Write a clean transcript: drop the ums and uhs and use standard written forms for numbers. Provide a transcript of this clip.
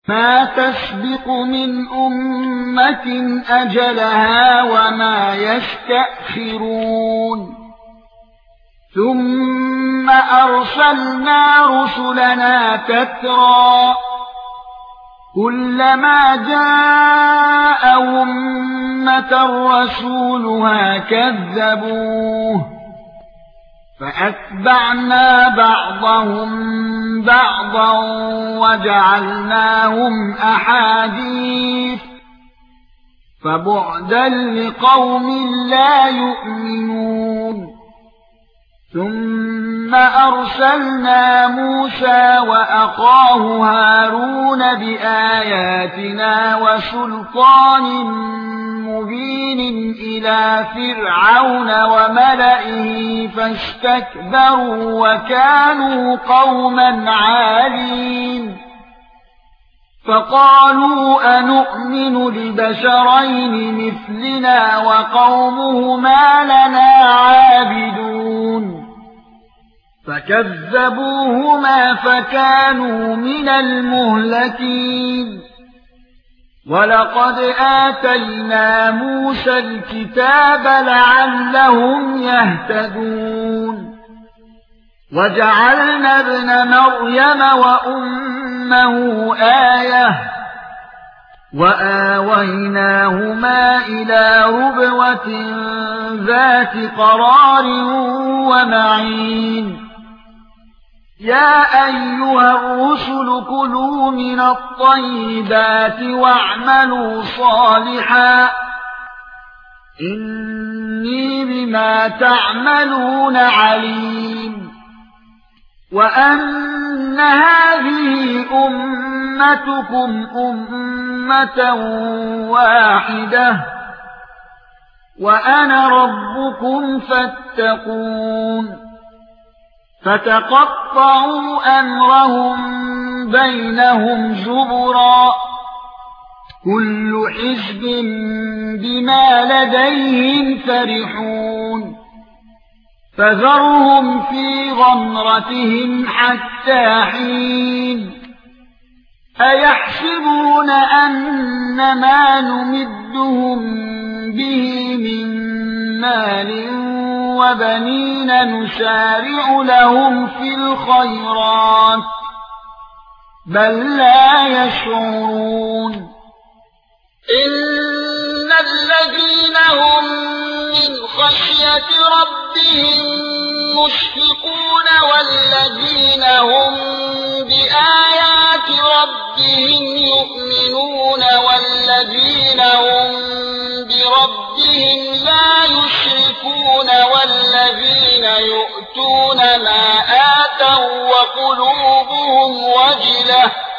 ما تسبق من أمة أجلها وما يستأخرون ثم أرسلنا رسلنا تترى كلما جاء أمة رسولها كذبوه فأتبعنا بعضهم بعضا وجعلناهم أحاديث فبعدا لقوم لا يؤمنون ثم أرسلنا موسى وأخاه هارون بآياتنا وسلطان مبين إلى فرعون وملئه فاستكبروا وكانوا قوما عالين فقالوا أنؤمن لبشرين مثلنا وقومهما لنا عابدون فكذبوهما فكانوا من المهلكين ولقد آتينا موسى الكتاب لعلهم يهتدون وجعلنا ابن مريم وأمه آية وآويناهما إلى ربوة ذات قرار ومعين يا أيها الرسل كلوا من الطيبات واعملوا صالحا إني بما تعملون عليم وأن هذه أمتكم أمة واحدة وأنا ربكم فاتقون فتقطعوا أمرهم بينهم زبرا كل حزب بما لديهم فرحون فذرهم في غمرتهم حتى حين أيحسبون أن ما نمدهم به من مال وبنين نسارع لهم في الخيرات بل لا يشعرون إن الذين هم من خشية ربهم مشفقون والذين هم بآيات ربهم يؤمنون والذين هم بربهم لا يشركون والذين يؤتون ما آتوا وقلوبهم وجلة